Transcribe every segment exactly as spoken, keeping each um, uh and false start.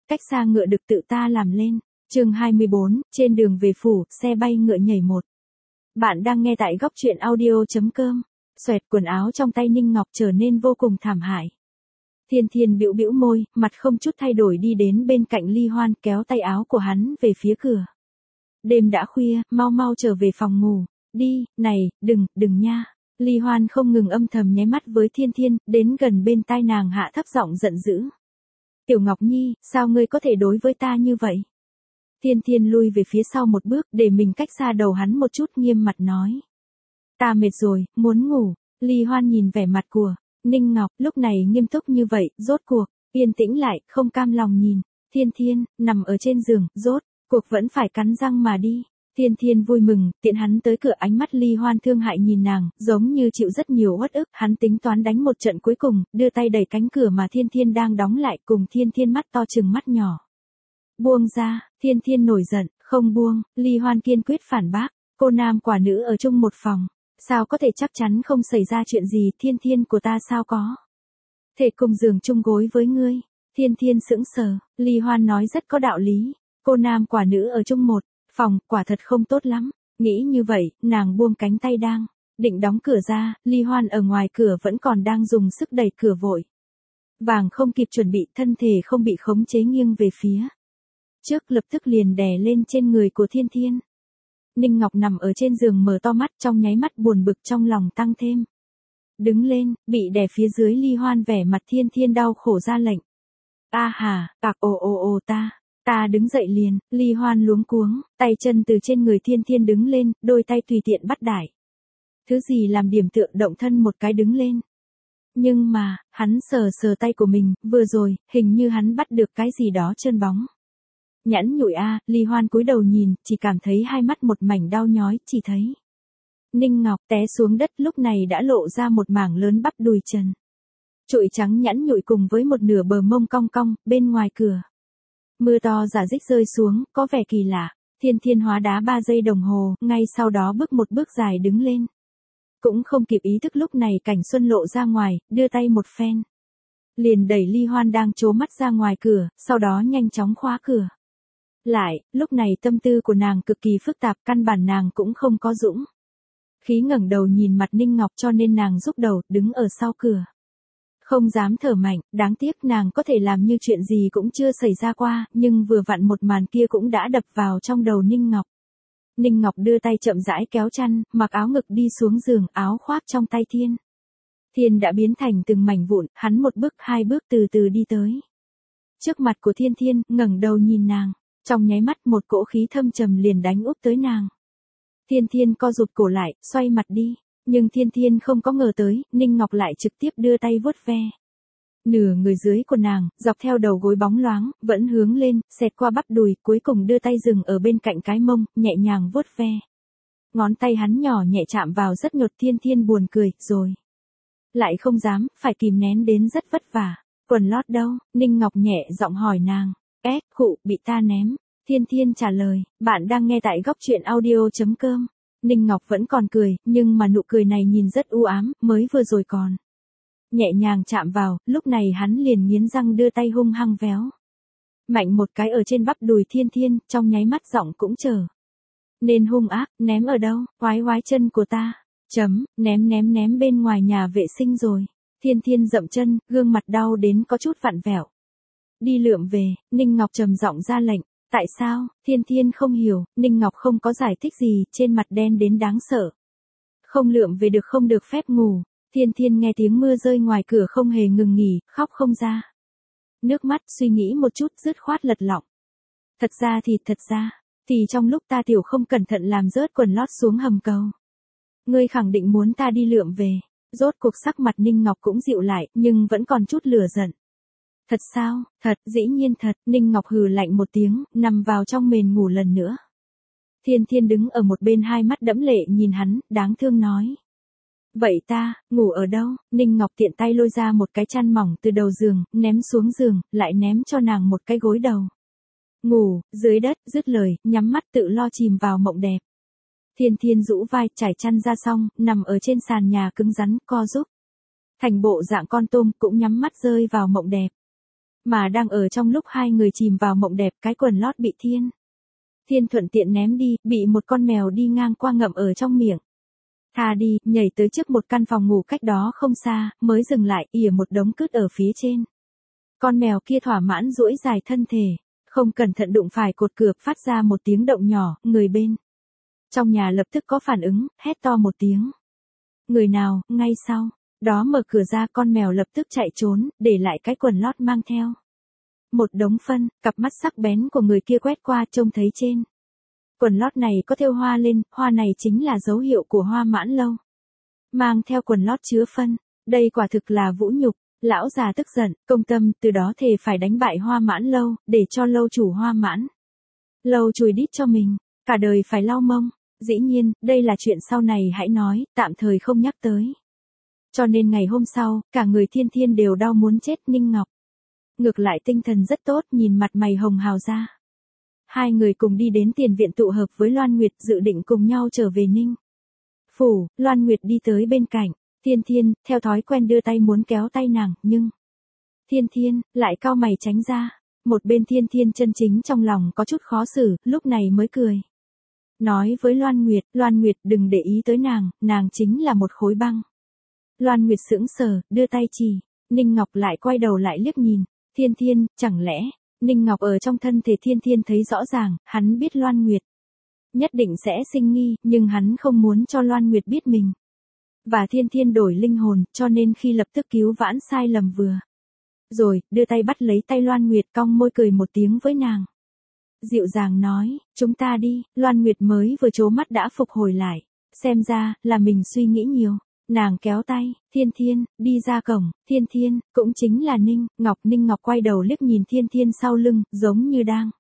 cách xa ngựa được tự ta làm lên. Chương hai mươi bốn, trên đường về phủ, xe bay ngựa nhảy một. Bạn đang nghe tại góc truyện audio chấm com. Xoẹt, quần áo trong tay Ninh Ngọc trở nên vô cùng thảm hại. Thiên Thiên bĩu bĩu môi, mặt không chút thay đổi đi đến bên cạnh Ly Hoan, kéo tay áo của hắn về phía cửa. Đêm đã khuya, mau mau trở về phòng ngủ. Đi, này, đừng, đừng nha. Ly Hoan không ngừng âm thầm nháy mắt với Thiên Thiên, đến gần bên tai nàng hạ thấp giọng giận dữ. Tiểu Ngọc Nhi, sao ngươi có thể đối với ta như vậy? Thiên Thiên lui về phía sau một bước, để mình cách xa đầu hắn một chút, nghiêm mặt nói. Ta mệt rồi, muốn ngủ. Ly Hoan nhìn vẻ mặt của Ninh Ngọc, lúc này nghiêm túc như vậy, rốt cuộc, yên tĩnh lại, không cam lòng nhìn. Thiên Thiên, nằm ở trên giường, rốt cuộc vẫn phải cắn răng mà đi. Thiên Thiên vui mừng, tiện hắn tới cửa, ánh mắt Ly Hoan thương hại nhìn nàng, giống như chịu rất nhiều uất ức, hắn tính toán đánh một trận cuối cùng, đưa tay đẩy cánh cửa mà Thiên Thiên đang đóng lại, cùng Thiên Thiên mắt to trừng mắt nhỏ. Buông ra. Thiên Thiên nổi giận, không buông. Ly Hoan kiên quyết phản bác, cô nam quả nữ ở chung một phòng, sao có thể chắc chắn không xảy ra chuyện gì? Thiên Thiên của ta sao có thể cùng giường chung gối với ngươi? Thiên Thiên sững sờ. Ly Hoan nói rất có đạo lý, cô nam quả nữ ở chung một phòng, quả thật không tốt lắm. Nghĩ như vậy, nàng buông cánh tay đang định đóng cửa ra. Ly Hoan ở ngoài cửa vẫn còn đang dùng sức đẩy cửa, vội vàng không kịp chuẩn bị, thân thể không bị khống chế nghiêng về phía trước, lập tức liền đè lên trên người của Thiên Thiên. Ninh Ngọc nằm ở trên giường mở to mắt, trong nháy mắt buồn bực trong lòng tăng thêm. Đứng lên, bị đè phía dưới Ly Hoan vẻ mặt Thiên Thiên đau khổ ra lệnh. A hà, tạc ồ ồ ồ ta, ta đứng dậy liền. Ly Hoan luống cuống, tay chân từ trên người Thiên Thiên đứng lên, đôi tay tùy tiện bắt đải. Thứ gì làm điểm tựa, động thân một cái đứng lên. Nhưng mà, hắn sờ sờ tay của mình, vừa rồi, hình như hắn bắt được cái gì đó trơn bóng. Nhẵn nhụi a. Ly Hoan cúi đầu nhìn, chỉ cảm thấy hai mắt một mảnh đau nhói, chỉ thấy Ninh Ngọc té xuống đất, lúc này đã lộ ra một mảng lớn bắp đùi trần trụi trắng nhẵn nhụi cùng với một nửa bờ mông cong cong. Bên ngoài cửa, mưa to rả rích rơi xuống, có vẻ kỳ lạ. Thiên Thiên hóa đá ba giây đồng hồ, ngay sau đó bước một bước dài đứng lên. Cũng không kịp ý thức, lúc này Cảnh Xuân lộ ra ngoài, đưa tay một phen, liền đẩy Ly Hoan đang trố mắt ra ngoài cửa, sau đó nhanh chóng khóa cửa lại. Lúc này tâm tư của nàng cực kỳ phức tạp, căn bản nàng cũng không có dũng khí ngẩng đầu nhìn mặt Ninh Ngọc, cho nên nàng rúc đầu, đứng ở sau cửa. Không dám thở mạnh, đáng tiếc nàng có thể làm như chuyện gì cũng chưa xảy ra qua, nhưng vừa vặn một màn kia cũng đã đập vào trong đầu Ninh Ngọc. Ninh Ngọc đưa tay chậm rãi kéo chăn, mặc áo ngực đi xuống giường, áo khoác trong tay Thiên Thiên đã biến thành từng mảnh vụn, hắn một bước hai bước từ từ đi tới trước mặt của Thiên Thiên, ngẩng đầu nhìn nàng. Trong nháy mắt một cỗ khí thâm trầm liền đánh úp tới nàng. Thiên Thiên co rụt cổ lại, xoay mặt đi. Nhưng Thiên Thiên không có ngờ tới, Ninh Ngọc lại trực tiếp đưa tay vuốt ve nửa người dưới của nàng, dọc theo đầu gối bóng loáng, vẫn hướng lên, xẹt qua bắp đùi, cuối cùng đưa tay dừng ở bên cạnh cái mông, nhẹ nhàng vuốt ve. Ngón tay hắn nhỏ nhẹ chạm vào rất nhột. Thiên Thiên buồn cười, rồi lại không dám, phải kìm nén đến rất vất vả. Quần lót đâu? Ninh Ngọc nhẹ giọng hỏi nàng. Ép, khụ, bị ta ném. Thiên Thiên trả lời, bạn đang nghe tại góc truyện audio chấm com. Ninh Ngọc vẫn còn cười, nhưng mà nụ cười này nhìn rất u ám, mới vừa rồi còn nhẹ nhàng chạm vào, lúc này hắn liền nghiến răng đưa tay hung hăng véo mạnh một cái ở trên bắp đùi Thiên Thiên, trong nháy mắt giọng cũng trở nên hung ác. Ném ở đâu? Oái oái chân của ta. Chấm, ném ném ném bên ngoài nhà vệ sinh rồi. Thiên Thiên dậm chân, gương mặt đau đến có chút vặn vẹo. Đi lượm về. Ninh Ngọc trầm giọng ra lệnh. Tại sao? Thiên Thiên không hiểu. Ninh Ngọc không có giải thích gì, trên mặt đen đến đáng sợ. Không lượm về được không được phép ngủ. Thiên Thiên nghe tiếng mưa rơi ngoài cửa không hề ngừng nghỉ, khóc không ra nước mắt, suy nghĩ một chút, dứt khoát lật lọng. Thật ra thì, thật ra thì trong lúc ta tiểu không cẩn thận làm rớt quần lót xuống hầm cầu. Ngươi khẳng định muốn ta đi lượm về. Rốt cuộc sắc mặt Ninh Ngọc cũng dịu lại, nhưng vẫn còn chút lửa giận. Thật sao? Thật, dĩ nhiên thật. Ninh Ngọc hừ lạnh một tiếng, nằm vào trong mền ngủ lần nữa. Thiên Thiên đứng ở một bên, hai mắt đẫm lệ nhìn hắn, đáng thương nói. Vậy ta, ngủ ở đâu? Ninh Ngọc tiện tay lôi ra một cái chăn mỏng từ đầu giường, ném xuống giường, lại ném cho nàng một cái gối đầu. Ngủ, dưới đất, dứt lời, nhắm mắt tự lo chìm vào mộng đẹp. Thiên Thiên rũ vai, trải chăn ra xong, nằm ở trên sàn nhà cứng rắn, co giúp thành bộ dạng con tôm, cũng nhắm mắt rơi vào mộng đẹp. Mà đang ở trong lúc hai người chìm vào mộng đẹp, cái quần lót bị Thiên Thiên thuận tiện ném đi, bị một con mèo đi ngang qua ngậm ở trong miệng. Tha đi, nhảy tới trước một căn phòng ngủ cách đó không xa, mới dừng lại, ỉa một đống cứt ở phía trên. Con mèo kia thỏa mãn duỗi dài thân thể, không cẩn thận đụng phải cột cửa, phát ra một tiếng động nhỏ, người bên trong nhà lập tức có phản ứng, hét to một tiếng. Người nào, ngay sau đó mở cửa ra, con mèo lập tức chạy trốn, để lại cái quần lót mang theo một đống phân. Cặp mắt sắc bén của người kia quét qua, trông thấy trên quần lót này có thêu hoa lên, hoa này chính là dấu hiệu của Hoa Mãn Lâu. Mang theo quần lót chứa phân, đây quả thực là vũ nhục. Lão già tức giận, công tâm, từ đó thề phải đánh bại Hoa Mãn Lâu, để cho lâu chủ Hoa Mãn Lâu chùi đít cho mình, cả đời phải lau mông. Dĩ nhiên, đây là chuyện sau này hãy nói, tạm thời không nhắc tới. Cho nên ngày hôm sau, cả người Thiên Thiên đều đau muốn chết. Ninh Ngọc ngược lại tinh thần rất tốt, nhìn mặt mày hồng hào ra. Hai người cùng đi đến tiền viện tụ hợp với Loan Nguyệt, dự định cùng nhau trở về Ninh phủ. Loan Nguyệt đi tới bên cạnh Thiên Thiên, theo thói quen đưa tay muốn kéo tay nàng, nhưng Thiên Thiên lại cau mày tránh ra. Một bên Thiên Thiên chân chính trong lòng có chút khó xử, lúc này mới cười nói với Loan Nguyệt, Loan Nguyệt đừng để ý tới nàng, nàng chính là một khối băng. Loan Nguyệt sững sờ, đưa tay chỉ. Ninh Ngọc lại quay đầu lại liếc nhìn Thiên Thiên, chẳng lẽ Ninh Ngọc ở trong thân thể Thiên Thiên thấy rõ ràng, hắn biết Loan Nguyệt nhất định sẽ sinh nghi, nhưng hắn không muốn cho Loan Nguyệt biết mình và Thiên Thiên đổi linh hồn, cho nên khi lập tức cứu vãn sai lầm vừa rồi, đưa tay bắt lấy tay Loan Nguyệt, cong môi cười một tiếng với nàng. Dịu dàng nói, chúng ta đi. Loan Nguyệt mới vừa trố mắt đã phục hồi lại, xem ra là mình suy nghĩ nhiều. Nàng kéo tay Thiên Thiên đi ra cổng. Thiên Thiên cũng chính là Ninh Ngọc. Ninh Ngọc quay đầu liếc nhìn Thiên Thiên sau lưng, giống như đang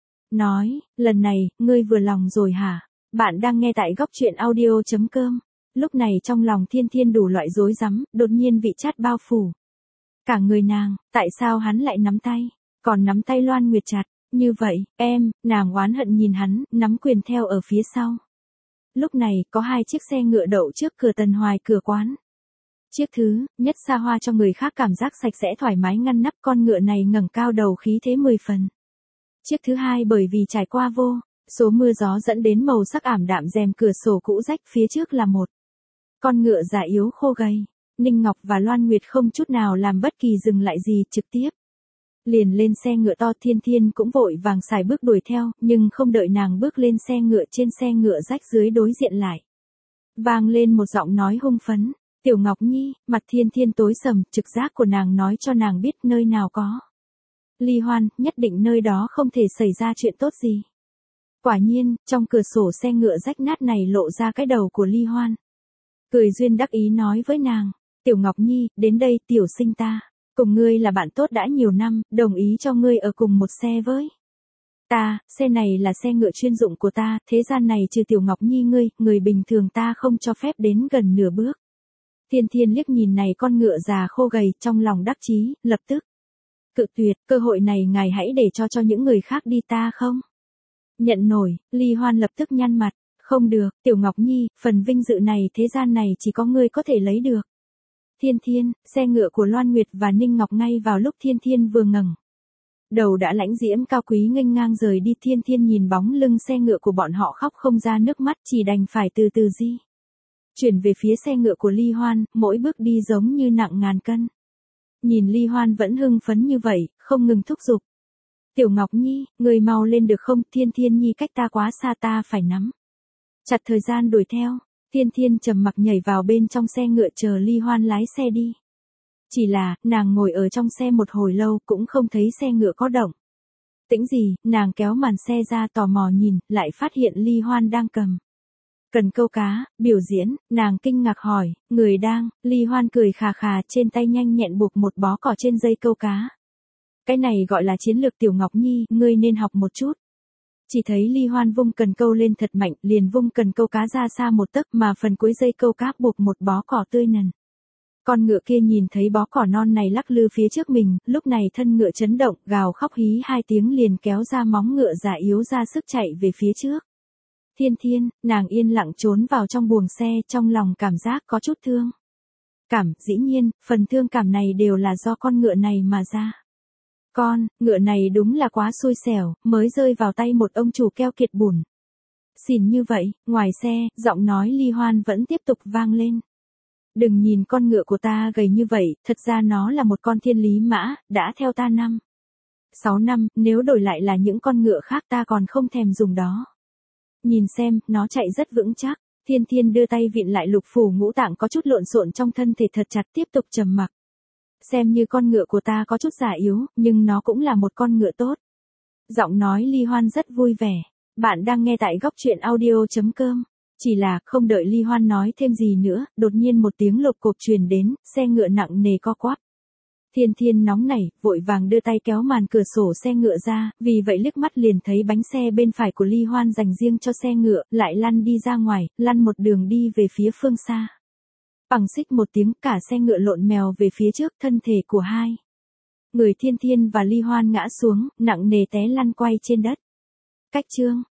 nói, lần này ngươi vừa lòng rồi hả? Bạn đang nghe tại góc truyện audio chấm com. Lúc này trong lòng Thiên Thiên đủ loại rối rắm, đột nhiên vị chát bao phủ cả người nàng. Tại sao hắn lại nắm tay, còn nắm tay Loan Nguyệt chặt như vậy? Em, nàng oán hận nhìn hắn, nắm quyền theo ở phía sau. Lúc này, có hai chiếc xe ngựa đậu trước cửa Tần Hoài cửa quán. Chiếc thứ nhất xa hoa cho người khác cảm giác sạch sẽ thoải mái ngăn nắp, con ngựa này ngẩng cao đầu khí thế mười phần. Chiếc thứ hai bởi vì trải qua vô số mưa gió dẫn đến màu sắc ảm đạm, rèm cửa sổ cũ rách, phía trước là một con ngựa già yếu khô gầy. Ninh Ngọc và Loan Nguyệt không chút nào làm bất kỳ dừng lại gì, trực tiếp liền lên xe ngựa to. Thiên Thiên cũng vội vàng xài bước đuổi theo, nhưng không đợi nàng bước lên xe ngựa, trên xe ngựa rách dưới đối diện lại vang lên một giọng nói hung phấn. Tiểu Ngọc Nhi. Mặt Thiên Thiên tối sầm, trực giác của nàng nói cho nàng biết nơi nào có ly hoan, nhất định nơi đó không thể xảy ra chuyện tốt gì. Quả nhiên, trong cửa sổ xe ngựa rách nát này lộ ra cái đầu của ly hoan. Cười duyên đắc ý nói với nàng, Tiểu Ngọc Nhi, đến đây tiểu sinh ta cùng ngươi là bạn tốt đã nhiều năm, đồng ý cho ngươi ở cùng một xe với ta. Xe này là xe ngựa chuyên dụng của ta, thế gian này trừ Tiểu Ngọc Nhi ngươi, người bình thường ta không cho phép đến gần nửa bước. Thiên Thiên liếc nhìn này con ngựa già khô gầy, trong lòng đắc chí, lập tức cự tuyệt. Cơ hội này ngài hãy để cho cho những người khác đi, ta không nhận nổi. Ly Hoan lập tức nhăn mặt, không được, Tiểu Ngọc Nhi, phần vinh dự này thế gian này chỉ có ngươi có thể lấy được. Thiên Thiên, xe ngựa của Loan Nguyệt và Ninh Ngọc ngay vào lúc Thiên Thiên vừa ngẩng đầu đã lãnh diễm cao quý nghênh ngang rời đi. Thiên Thiên nhìn bóng lưng xe ngựa của bọn họ khóc không ra nước mắt, chỉ đành phải từ từ di chuyển về phía xe ngựa của Ly Hoan, mỗi bước đi giống như nặng ngàn cân. Nhìn Ly Hoan vẫn hưng phấn như vậy, không ngừng thúc giục. Tiểu Ngọc Nhi, người mau lên được không? Thiên Thiên Nhi cách ta quá xa, ta phải nắm chặt thời gian đuổi theo. Thiên Thiên trầm mặc nhảy vào bên trong xe ngựa chờ Ly Hoan lái xe đi. Chỉ là, nàng ngồi ở trong xe một hồi lâu cũng không thấy xe ngựa có động tĩnh gì. Nàng kéo màn xe ra tò mò nhìn, lại phát hiện Ly Hoan đang cầm cần câu cá, biểu diễn. Nàng kinh ngạc hỏi, người đang? Ly Hoan cười khà khà, trên tay nhanh nhẹn buộc một bó cỏ trên dây câu cá. Cái này gọi là chiến lược Tiểu Ngọc Nhi, ngươi nên học một chút. Chỉ thấy Ly Hoan vung cần câu lên thật mạnh, liền vung cần câu cá ra xa một tấc, mà phần cuối dây câu cá buộc một bó cỏ tươi nần. Con ngựa kia nhìn thấy bó cỏ non này lắc lư phía trước mình, lúc này thân ngựa chấn động, gào khóc hí hai tiếng liền kéo ra móng ngựa già yếu ra sức chạy về phía trước. Thiên Thiên, nàng yên lặng trốn vào trong buồng xe, trong lòng cảm giác có chút thương cảm. Dĩ nhiên, phần thương cảm này đều là do con ngựa này mà ra. Con, ngựa này đúng là quá xui xẻo, mới rơi vào tay một ông chủ keo kiệt bùn. Xỉn như vậy, ngoài xe, giọng nói Ly Hoan vẫn tiếp tục vang lên. Đừng nhìn con ngựa của ta gầy như vậy, thật ra nó là một con thiên lý mã, đã theo ta năm. Sáu năm, nếu đổi lại là những con ngựa khác ta còn không thèm dùng đó. Nhìn xem, nó chạy rất vững chắc. Thiên Thiên đưa tay vịn lại lục phủ ngũ tạng có chút lộn xộn trong thân thể thật chặt, tiếp tục trầm mặc. Xem như con ngựa của ta có chút già yếu, nhưng nó cũng là một con ngựa tốt. Giọng nói Ly Hoan rất vui vẻ. Bạn đang nghe tại góc truyện audio chấm com. Chỉ là, không đợi Ly Hoan nói thêm gì nữa, đột nhiên một tiếng lộp cộp truyền đến, xe ngựa nặng nề co quắp. Thiên Thiên nóng nảy, vội vàng đưa tay kéo màn cửa sổ xe ngựa ra, vì vậy liếc mắt liền thấy bánh xe bên phải của Ly Hoan dành riêng cho xe ngựa, lại lăn đi ra ngoài, lăn một đường đi về phía phương xa. Bằng xích một tiếng, cả xe ngựa lộn mèo về phía trước, thân thể của hai người Thiên Thiên và Ly Hoan ngã xuống, nặng nề té lăn quay trên đất. Cách chương